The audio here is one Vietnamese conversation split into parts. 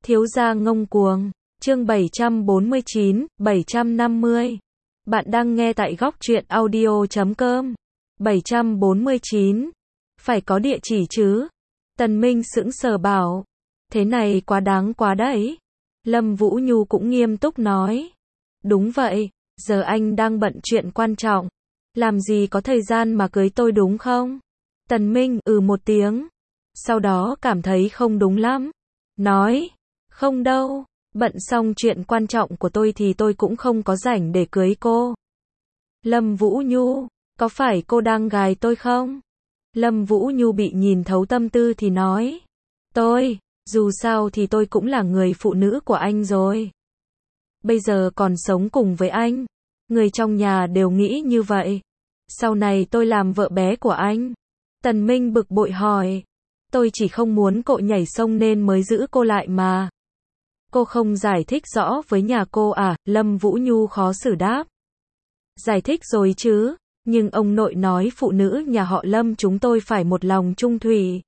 Thiếu gia ngông cuồng. Chương 749, 750. Bạn đang nghe tại góc truyện audio.com. 749. Phải có địa chỉ chứ? Tần Minh sững sờ bảo. Thế này quá đáng quá đấy. Lâm Vũ Nhu cũng nghiêm túc nói. Đúng vậy, giờ anh đang bận chuyện quan trọng. Làm gì có thời gian mà cưới tôi đúng không? Tần Minh một tiếng. Sau đó cảm thấy không đúng lắm. Nói, không đâu, bận xong chuyện quan trọng của tôi thì tôi cũng không có rảnh để cưới cô. Lâm Vũ Nhu, có phải cô đang gài tôi không? Lâm Vũ Nhu bị nhìn thấu tâm tư thì nói. Dù sao thì tôi cũng là người phụ nữ của anh rồi. Bây giờ còn sống cùng với anh. Người trong nhà đều nghĩ như vậy. Sau này tôi làm vợ bé của anh. Tần Minh bực bội hỏi. Tôi chỉ không muốn cậu nhảy sông nên mới giữ cô lại mà. Cô không giải thích rõ với nhà cô à? Lâm Vũ Nhu khó xử đáp. Giải thích rồi chứ, nhưng ông nội nói phụ nữ nhà họ Lâm chúng tôi phải một lòng chung thủy.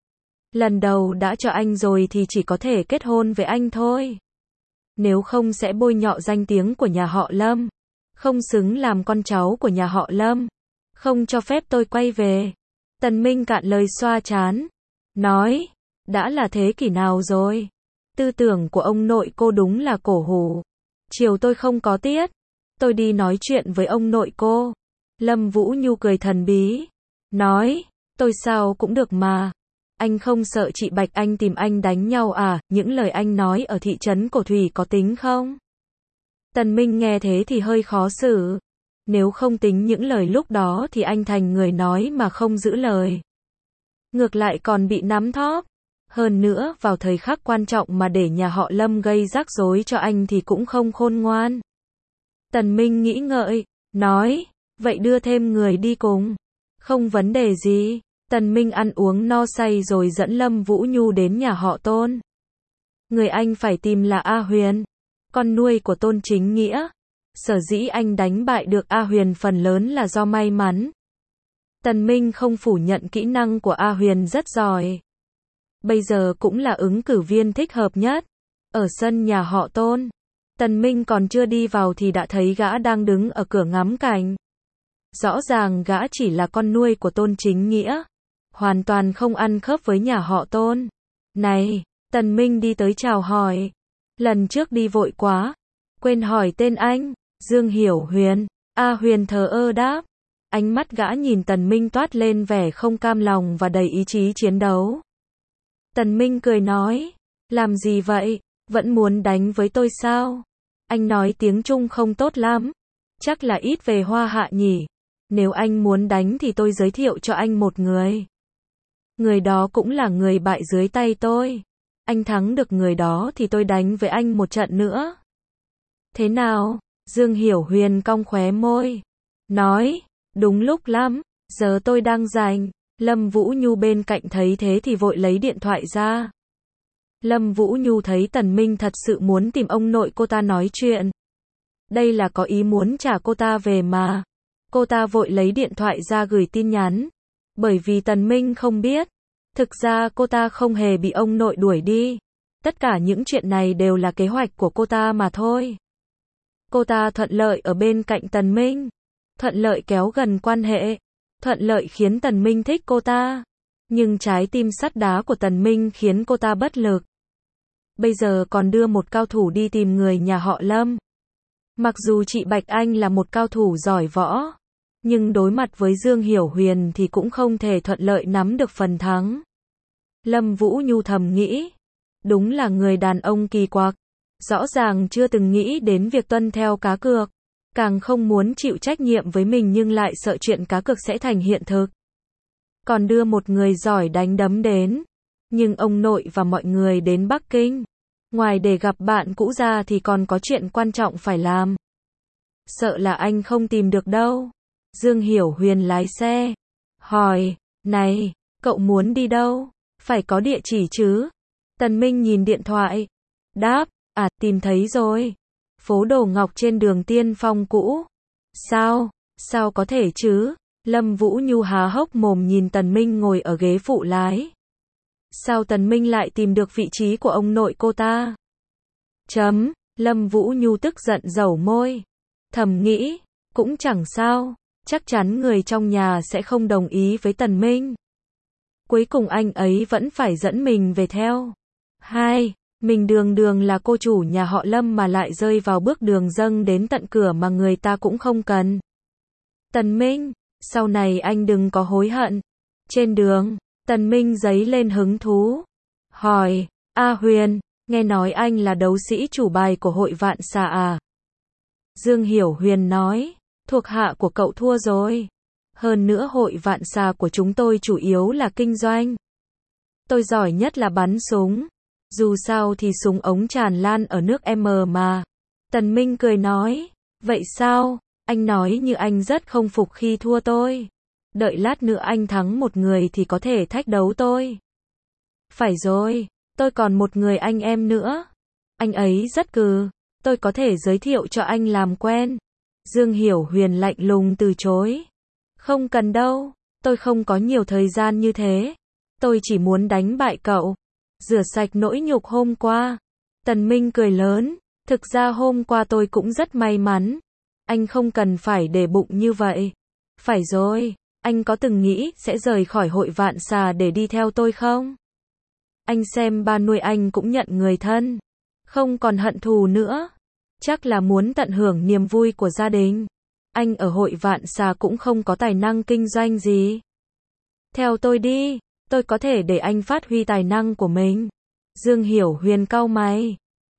Lần đầu đã cho anh rồi thì chỉ có thể kết hôn với anh thôi. Nếu không sẽ bôi nhọ danh tiếng của nhà họ Lâm. Không xứng làm con cháu của nhà họ Lâm. Không cho phép tôi quay về. Tần Minh cạn lời xoa trán. Nói, đã là thế kỷ nào rồi? Tư tưởng của ông nội cô đúng là cổ hủ. Chiều tôi không có tiết. Tôi đi nói chuyện với ông nội cô. Lâm Vũ Nhu cười thần bí. Nói, tôi sao cũng được mà. Anh không sợ chị Bạch Anh tìm anh đánh nhau à? Những lời anh nói ở thị trấn Cổ Thủy có tính không? Tần Minh nghe thế thì hơi khó xử. Nếu không tính những lời lúc đó thì anh thành người nói mà không giữ lời. Ngược lại còn bị nắm thóp. Hơn nữa, vào thời khắc quan trọng mà để nhà họ Lâm gây rắc rối cho anh thì cũng không khôn ngoan. Tần Minh nghĩ ngợi, nói, vậy đưa thêm người đi cùng. Không vấn đề gì. Tần Minh ăn uống no say rồi dẫn Lâm Vũ Nhu đến nhà họ Tôn. Người anh phải tìm là A Huyền, con nuôi của Tôn Chính Nghĩa. Sở dĩ anh đánh bại được A Huyền phần lớn là do may mắn. Tần Minh không phủ nhận kỹ năng của A Huyền rất giỏi. Bây giờ cũng là ứng cử viên thích hợp nhất. Ở sân nhà họ Tôn, Tần Minh còn chưa đi vào thì đã thấy gã đang đứng ở cửa ngắm cảnh. Rõ ràng gã chỉ là con nuôi của Tôn Chính Nghĩa. Hoàn toàn không ăn khớp với nhà họ Tôn. Này, Tần Minh đi tới chào hỏi. Lần trước đi vội quá. Quên hỏi tên anh. Dương Hiểu Huyền. A Huyền thờ ơ đáp. Ánh mắt gã nhìn Tần Minh toát lên vẻ không cam lòng và đầy ý chí chiến đấu. Tần Minh cười nói. Làm gì vậy? Vẫn muốn đánh với tôi sao? Anh nói tiếng Trung không tốt lắm. Chắc là ít về Hoa Hạ nhỉ. Nếu anh muốn đánh thì tôi giới thiệu cho anh một người. Người đó cũng là người bại dưới tay tôi. Anh thắng được người đó thì tôi đánh với anh một trận nữa. Thế nào? Dương Hiểu Huyền cong khóe môi. Nói, đúng lúc lắm, giờ tôi đang rảnh. Lâm Vũ Nhu bên cạnh thấy thế thì vội lấy điện thoại ra. Lâm Vũ Nhu thấy Tần Minh thật sự muốn tìm ông nội cô ta nói chuyện. Đây là có ý muốn trả cô ta về mà. Cô ta vội lấy điện thoại ra gửi tin nhắn. Bởi vì Tần Minh không biết. Thực ra cô ta không hề bị ông nội đuổi đi. Tất cả những chuyện này đều là kế hoạch của cô ta mà thôi. Cô ta thuận lợi ở bên cạnh Tần Minh. Thuận lợi kéo gần quan hệ. Thuận lợi khiến Tần Minh thích cô ta. Nhưng trái tim sắt đá của Tần Minh khiến cô ta bất lực. Bây giờ còn đưa một cao thủ đi tìm người nhà họ Lâm. Mặc dù chị Bạch Anh là một cao thủ giỏi võ. Nhưng đối mặt với Dương Hiểu Huyền thì cũng không thể thuận lợi nắm được phần thắng. Lâm Vũ Nhu thầm nghĩ. Đúng là người đàn ông kỳ quặc. Rõ ràng chưa từng nghĩ đến việc tuân theo cá cược. Càng không muốn chịu trách nhiệm với mình nhưng lại sợ chuyện cá cược sẽ thành hiện thực. Còn đưa một người giỏi đánh đấm đến. Nhưng ông nội và mọi người đến Bắc Kinh. Ngoài để gặp bạn cũ ra thì còn có chuyện quan trọng phải làm. Sợ là anh không tìm được đâu. Dương Hiểu Huyền lái xe. Hỏi, này, cậu muốn đi đâu? Phải có địa chỉ chứ? Tần Minh nhìn điện thoại. Đáp, tìm thấy rồi. Phố Đồ Ngọc trên đường Tiên Phong cũ. Sao có thể chứ? Lâm Vũ Nhu há hốc mồm nhìn Tần Minh ngồi ở ghế phụ lái. Sao Tần Minh lại tìm được vị trí của ông nội cô ta? Lâm Vũ Nhu tức giận dẩu môi. Thầm nghĩ, cũng chẳng sao, chắc chắn người trong nhà sẽ không đồng ý với Tần Minh. Cuối cùng anh ấy vẫn phải dẫn mình về theo. Mình đường đường là cô chủ nhà họ Lâm mà lại rơi vào bước đường dâng đến tận cửa mà người ta cũng không cần. Tần Minh, sau này anh đừng có hối hận. Trên đường, Tần Minh giấy lên hứng thú. Hỏi, A Huyền, nghe nói anh là đấu sĩ chủ bài của hội Vạn Xà à? Dương Hiểu Huyền nói, thuộc hạ của cậu thua rồi. Hơn nữa hội Vạn Xà của chúng tôi chủ yếu là kinh doanh. Tôi giỏi nhất là bắn súng. Dù sao thì súng ống tràn lan ở nước M mà. Tần Minh cười nói, vậy sao? Anh nói như anh rất không phục khi thua tôi. Đợi lát nữa anh thắng một người thì có thể thách đấu tôi. Phải rồi, tôi còn một người anh em nữa. Anh ấy rất cừ, tôi có thể giới thiệu cho anh làm quen. Dương Hiểu Huyền lạnh lùng từ chối. Không cần đâu, tôi không có nhiều thời gian như thế. Tôi chỉ muốn đánh bại cậu. Rửa sạch nỗi nhục hôm qua. Tần Minh cười lớn, thực ra hôm qua tôi cũng rất may mắn. Anh không cần phải để bụng như vậy. Phải rồi, anh có từng nghĩ sẽ rời khỏi hội Vạn Xà để đi theo tôi không? Anh xem ba nuôi anh cũng nhận người thân. Không còn hận thù nữa. Chắc là muốn tận hưởng niềm vui của gia đình. Anh ở hội Vạn Xà cũng không có tài năng kinh doanh gì. Theo tôi đi, tôi có thể để anh phát huy tài năng của mình. Dương Hiểu Huyền cau mày.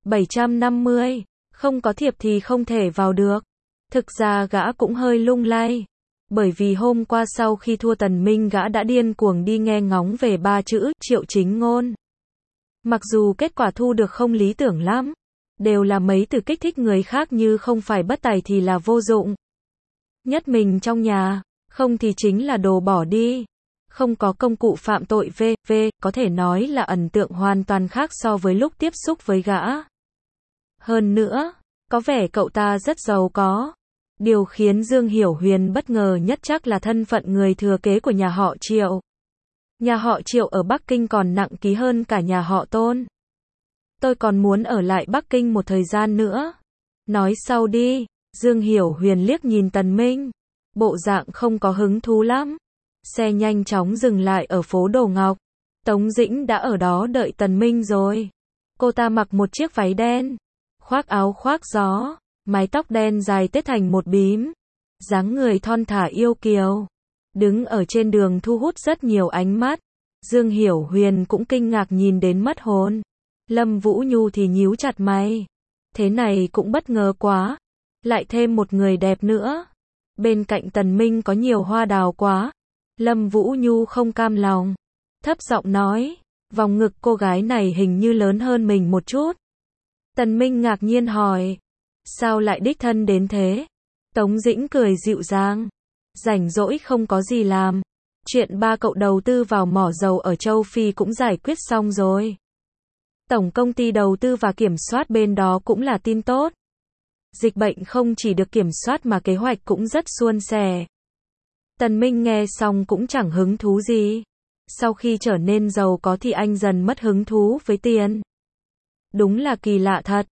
750, không có thiệp thì không thể vào được. Thực ra gã cũng hơi lung lay. Bởi vì hôm qua sau khi thua Tần Minh gã đã điên cuồng đi nghe ngóng về ba chữ Triệu Chính Ngôn. Mặc dù kết quả thu được không lý tưởng lắm. Đều là mấy từ kích thích người khác như không phải bất tài thì là vô dụng. Nhất mình trong nhà, không thì chính là đồ bỏ đi. Không có công cụ phạm tội v.v. có thể nói là ấn tượng hoàn toàn khác so với lúc tiếp xúc với gã. Hơn nữa, có vẻ cậu ta rất giàu có. Điều khiến Dương Hiểu Huyền bất ngờ nhất chắc là thân phận người thừa kế của nhà họ Triệu. Nhà họ Triệu ở Bắc Kinh còn nặng ký hơn cả nhà họ Tôn. Tôi còn muốn ở lại Bắc Kinh một thời gian nữa. Nói sau đi. Dương Hiểu Huyền liếc nhìn Tần Minh. Bộ dạng không có hứng thú lắm. Xe nhanh chóng dừng lại ở phố Đồ Ngọc. Tống Dĩnh đã ở đó đợi Tần Minh rồi. Cô ta mặc một chiếc váy đen. Khoác áo khoác gió. Mái tóc đen dài tết thành một bím. Dáng người thon thả yêu kiều. Đứng ở trên đường thu hút rất nhiều ánh mắt. Dương Hiểu Huyền cũng kinh ngạc nhìn đến mất hồn. Lâm Vũ Nhu thì nhíu chặt mày. Thế này cũng bất ngờ quá. Lại thêm một người đẹp nữa. Bên cạnh Tần Minh có nhiều hoa đào quá. Lâm Vũ Nhu không cam lòng. Thấp giọng nói. Vòng ngực cô gái này hình như lớn hơn mình một chút. Tần Minh ngạc nhiên hỏi. Sao lại đích thân đến thế? Tống Dĩnh cười dịu dàng. Rảnh rỗi không có gì làm. Chuyện ba cậu đầu tư vào mỏ dầu ở châu Phi cũng giải quyết xong rồi. Tổng công ty đầu tư và kiểm soát bên đó cũng là tin tốt. Dịch bệnh không chỉ được kiểm soát mà kế hoạch cũng rất suôn sẻ. Tần Minh nghe xong cũng chẳng hứng thú gì. Sau khi trở nên giàu có thì anh dần mất hứng thú với tiền. Đúng là kỳ lạ thật.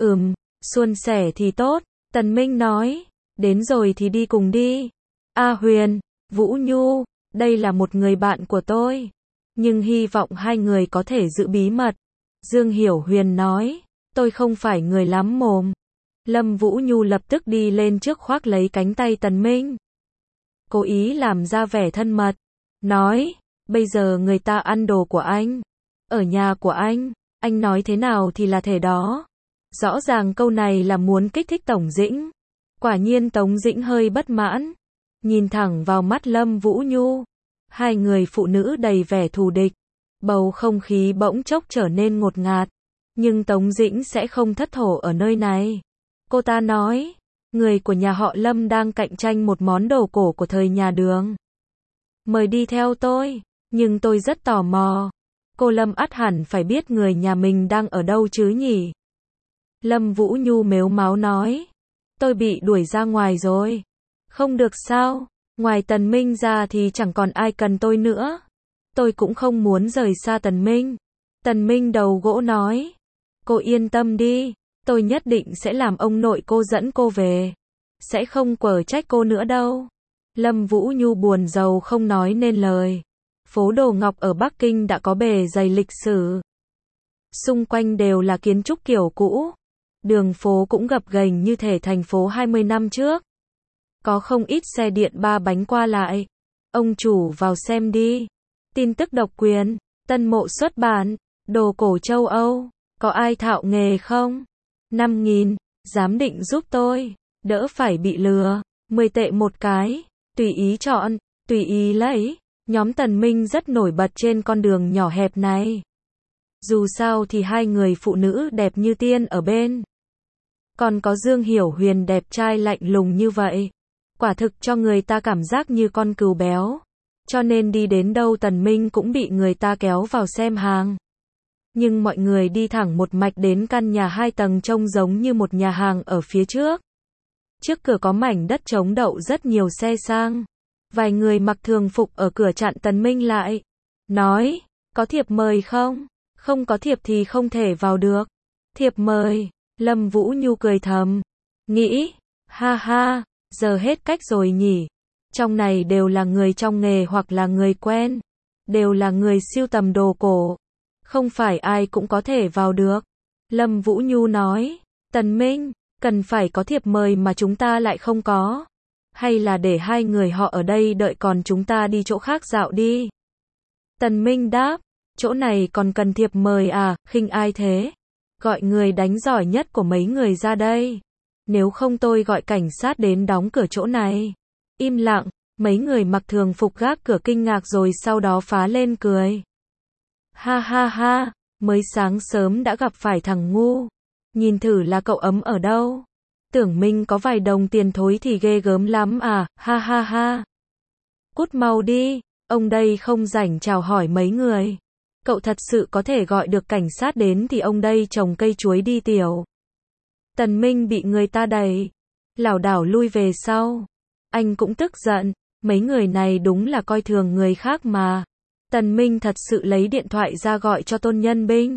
Suôn sẻ thì tốt. Tần Minh nói. Đến rồi thì đi cùng đi. A Huyền, Vũ Nhu, đây là một người bạn của tôi. Nhưng hy vọng hai người có thể giữ bí mật. Dương Hiểu Huyền nói. Tôi không phải người lắm mồm. Lâm Vũ Nhu lập tức đi lên trước khoác lấy cánh tay Tần Minh. Cố ý làm ra vẻ thân mật. Nói. Bây giờ người ta ăn đồ của anh. Ở nhà của anh nói thế nào thì là thế đó. Rõ ràng câu này là muốn kích thích Tống Dĩnh. Quả nhiên Tống Dĩnh hơi bất mãn. Nhìn thẳng vào mắt Lâm Vũ Nhu. Hai người phụ nữ đầy vẻ thù địch. Bầu không khí bỗng chốc trở nên ngột ngạt. Nhưng Tống Dĩnh sẽ không thất thổ ở nơi này. Cô ta nói. Người của nhà họ Lâm đang cạnh tranh một món đồ cổ của thời nhà Đường. Mời đi theo tôi. Nhưng tôi rất tò mò. Cô Lâm ắt hẳn phải biết người nhà mình đang ở đâu chứ nhỉ? Lâm Vũ Nhu mếu máo nói. Tôi bị đuổi ra ngoài rồi. Không được sao? Ngoài Tần Minh ra thì chẳng còn ai cần tôi nữa. tôi cũng không muốn rời xa Tần Minh. Tần Minh đầu gỗ nói, cô yên tâm đi, tôi nhất định sẽ làm ông nội cô dẫn cô về. Sẽ không quở trách cô nữa đâu. Lâm Vũ Nhu buồn rầu không nói nên lời. Phố Đồ Ngọc ở Bắc Kinh đã có bề dày lịch sử. Xung quanh đều là kiến trúc kiểu cũ. Đường phố cũng gập ghềnh như thể thành phố 20 năm trước. Có không ít xe điện 3 bánh qua lại. Ông chủ vào xem đi. Tin tức độc quyền, Tân Mộ xuất bản, đồ cổ châu Âu, có ai thạo nghề không? 5.000, giám định giúp tôi, đỡ phải bị lừa, 10 tệ một cái, tùy ý chọn, tùy ý lấy. Nhóm Tần Minh rất nổi bật trên con đường nhỏ hẹp này. Dù sao thì hai người phụ nữ đẹp như tiên ở bên. Còn có Dương Hiểu Huyền đẹp trai lạnh lùng như vậy. Quả thực cho người ta cảm giác như con cừu béo. Cho nên đi đến đâu Tần Minh cũng bị người ta kéo vào xem hàng. Nhưng mọi người đi thẳng một mạch đến căn nhà 2 tầng trông giống như một nhà hàng ở phía trước. Trước cửa có mảnh đất trống đậu rất nhiều xe sang. Vài người mặc thường phục ở cửa chặn Tần Minh lại. Nói, có thiệp mời không? Không có thiệp thì không thể vào được. Thiệp mời, Lâm Vũ Nhu cười thầm. Nghĩ, ha ha, giờ hết cách rồi nhỉ. Trong này đều là người trong nghề hoặc là người quen. Đều là người sưu tầm đồ cổ. Không phải ai cũng có thể vào được. Lâm Vũ Nhu nói, Tần Minh, cần phải có thiệp mời mà chúng ta lại không có. Hay là để hai người họ ở đây đợi còn chúng ta đi chỗ khác dạo đi. Tần Minh đáp, chỗ này còn cần thiệp mời à, khinh ai thế? Gọi người đánh giỏi nhất của mấy người ra đây. Nếu không tôi gọi cảnh sát đến đóng cửa chỗ này. Im lặng, mấy người mặc thường phục gác cửa kinh ngạc rồi sau đó phá lên cười. Ha ha ha, mới sáng sớm đã gặp phải thằng ngu. Nhìn thử là cậu ấm ở đâu. Tưởng Minh có vài đồng tiền thối thì ghê gớm lắm à, ha ha ha. Cút mau đi, ông đây không rảnh chào hỏi mấy người. Cậu thật sự có thể gọi được cảnh sát đến thì ông đây trồng cây chuối đi tiểu. Tần Minh bị người ta đẩy, lảo đảo lui về sau. Anh cũng tức giận, mấy người này đúng là coi thường người khác mà. Tần Minh thật sự lấy điện thoại ra gọi cho Tôn Nhân Binh.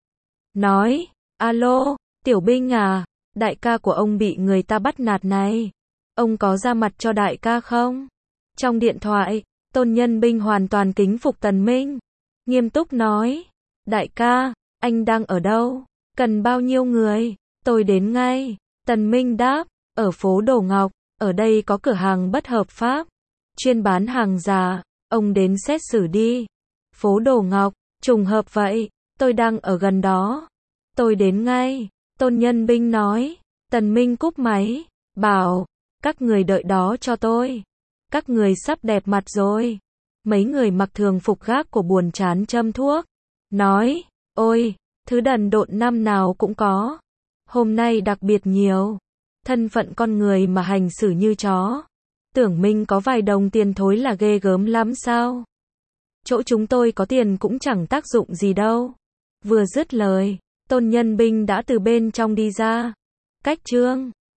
Nói, alo, Tiểu Binh à, đại ca của ông bị người ta bắt nạt này. Ông có ra mặt cho đại ca không? Trong điện thoại, Tôn Nhân Binh hoàn toàn kính phục Tần Minh. Nghiêm túc nói, đại ca, anh đang ở đâu? Cần bao nhiêu người? Tôi đến ngay. Tần Minh đáp, ở phố Đồ Ngọc, ở đây có cửa hàng bất hợp pháp. Chuyên bán hàng giả, ông đến xét xử đi. Phố Đồ Ngọc, trùng hợp vậy, tôi đang ở gần đó. Tôi đến ngay. Tôn Nhân Binh nói. Tần Minh cúp máy, bảo, các người đợi đó cho tôi. Các người sắp đẹp mặt rồi. Mấy người mặc thường phục gác của buồn chán châm thuốc. Nói, ôi, thứ đần độn năm nào cũng có. Hôm nay đặc biệt nhiều. Thân phận con người mà hành xử như chó. Tưởng Minh có vài đồng tiền thối là ghê gớm lắm sao? Chỗ chúng tôi có tiền cũng chẳng tác dụng gì đâu. Vừa dứt lời, Tôn Nhân Binh đã từ bên trong đi ra. Cách trương.